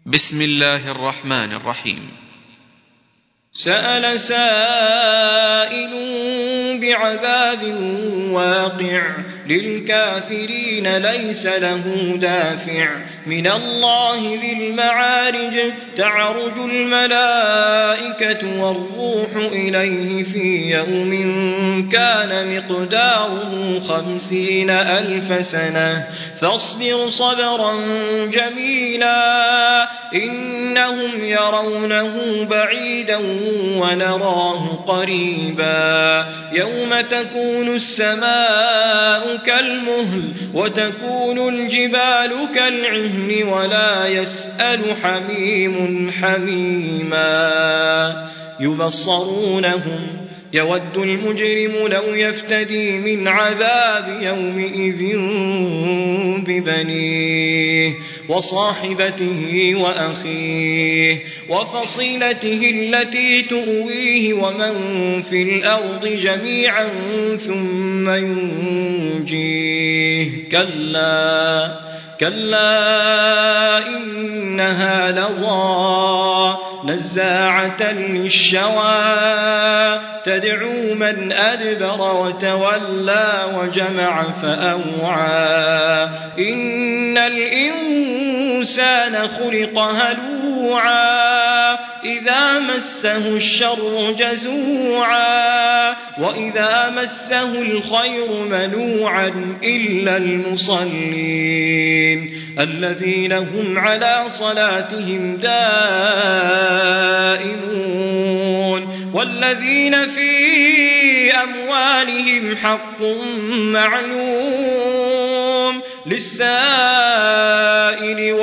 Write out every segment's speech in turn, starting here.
بسم الله الرحمن الرحيم. سأل سائل بعذاب واقع للكافرين ليس له دافع من الله ذي المعارج تعرج الملائكة والروح إليه في يوم كان مقداره 50,000 سنة فاصبر صبرا جميلا إنهم يرونه بعيدا ونراه قريبا يوم تكون السماء كالمهل وتكون الجبال كالعهن ولا يسأل حميم حميما يبصرونهم يود المجرم لو يفتدي من عذاب يومئذ ببنيه وصاحبته وأخيه وفصيلته التي تؤويه ومن في الأرض جميعا ثم ينجيه كلا إنها لظى نزاعة للشوى تدعو من أدبر وتولى وجمع فأوعى إن الإنسان خلق هلوعا إذا مسه الشر جزوعا وإذا مسه الخير منوعا إلا المصلين الذين هم على صلاتهم دائمون والذين في أموالهم حق معلوم للسائل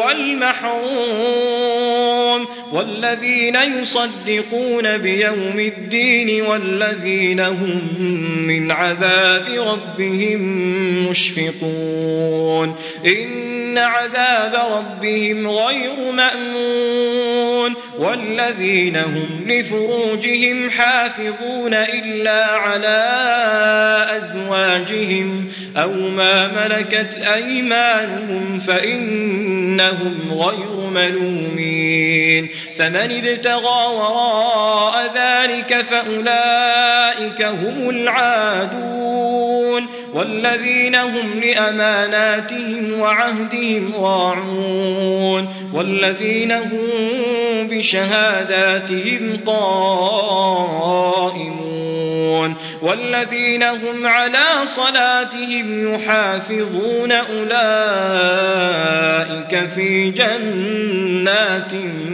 والمحروم والذين يصدقون بيوم الدين والذين هم من عذاب ربهم مشفقون إن عذاب ربهم غير مأمون والذين هم لفروجهم حافظون إلا على أزواجهم أو ما ملكت أيمانهم فإنهم غير ملومين فمن ابتغى وراء ذلك فأولئك هم العادون والذين هم لأماناتهم وعهدهم راعون والذين هم بشهاداتهم قائمون والذين هم على صلاتهم يحافظون أولئك في جنات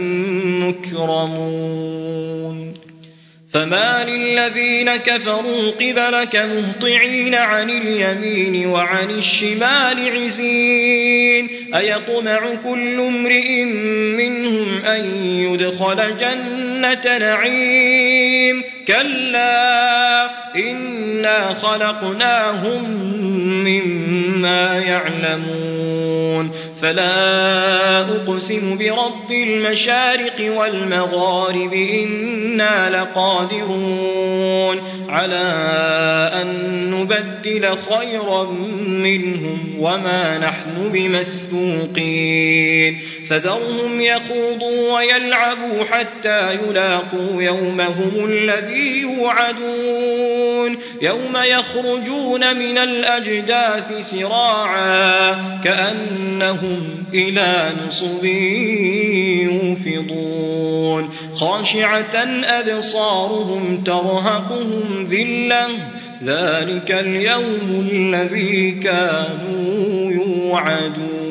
مكرمون فما للذين كفروا قبلك مهطعين عن اليمين وعن الشمال عزين أيطمع كل امرئ منهم أن يدخل جنة نعيم كلا إنا خلقناهم مما يعلمون فلا أقسم برب المشارق والمغارب إنا لقادرون على أن نبدل خيرا منهم وما نحن بمسبوقين فذرهم يخوضوا ويلعبوا حتى يلاقوا يومهم الذي يوعدون يوم يخرجون من الأجداث سراعا كأنهم إلى نصب يوفضون خاشعة أبصارهم ترهقهم ذلة ذلك اليوم الذي كانوا يوعدون